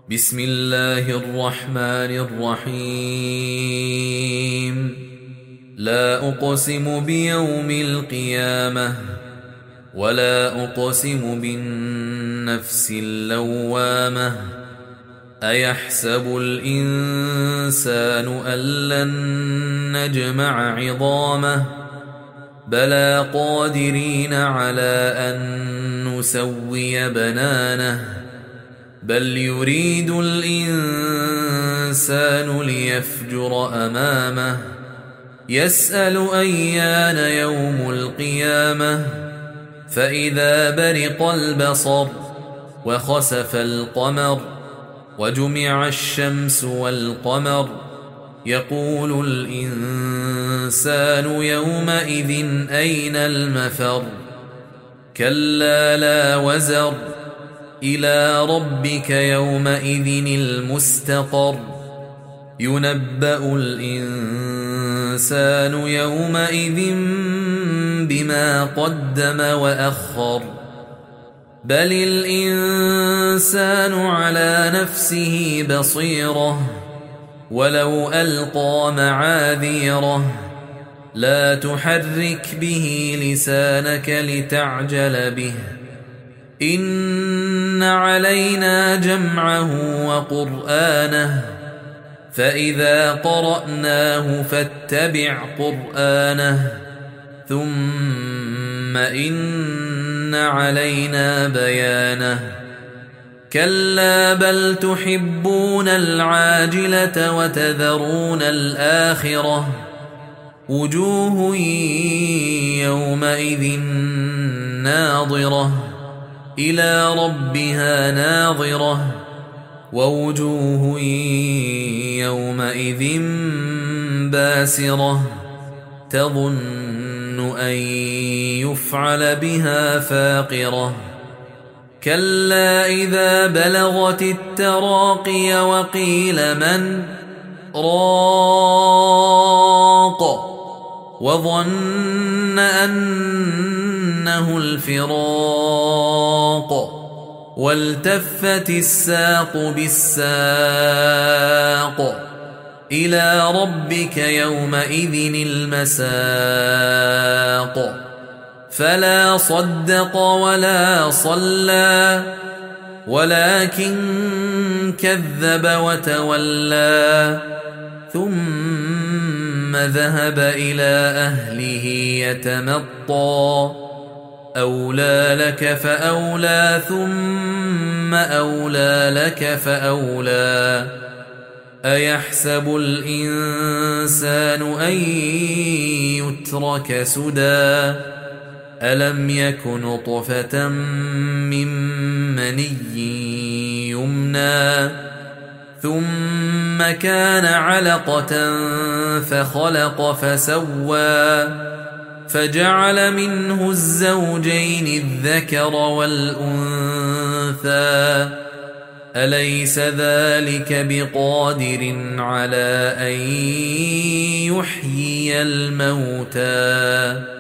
بسم الله الرحمن الرحيم. لا أقسم بيوم القيامة ولا أقسم بالنفس اللوامة. أيحسب الإنسان أن لن نجمع عظامه بلى قادرين على أن نسوي بنانه بل يريد الإنسان ليفجر أمامه يسأل أيان يوم القيامة فإذا برق البصر وخسف القمر وجمع الشمس والقمر يقول الإنسان يومئذ أين المفر كلا لا وزر إلى ربك يومئذ المستقر ينبأ الإنسان يومئذ بما قدم وأخر بل الإنسان على نفسه بصيرة ولو ألقى معاذيره لا تحرك به لسانك لتعجل به إن علينا جمعه وقرآنه فإذا قرأناه فاتبع قرآنه ثم إن علينا بيانه كلا بل تحبون العاجلة وتذرون الآخرة وجوه يومئذ ناظرة إلى ربها ناظرة ووجوه يومئذ باسرة تظن أن يفعل بها فاقرة كلا إذا بلغت التراقي وقيل من راق وظن أنه الفراق والتفت الساق بالساق إلى ربك يومئذ المساق فلا صدق ولا صلى ولكن كذب وتولى ثم ذهب إلى أهله يتمطى أولى لك فأولى ثم أولى لك فأولى أيحسب الإنسان أن يترك سدى ألم يك نطفة من مني يمنى ثم كان علقة فخلق فسوى فجعل منه الزوجين الذكر والأنثى أليس ذلك بقادر على أن يحيي الموتى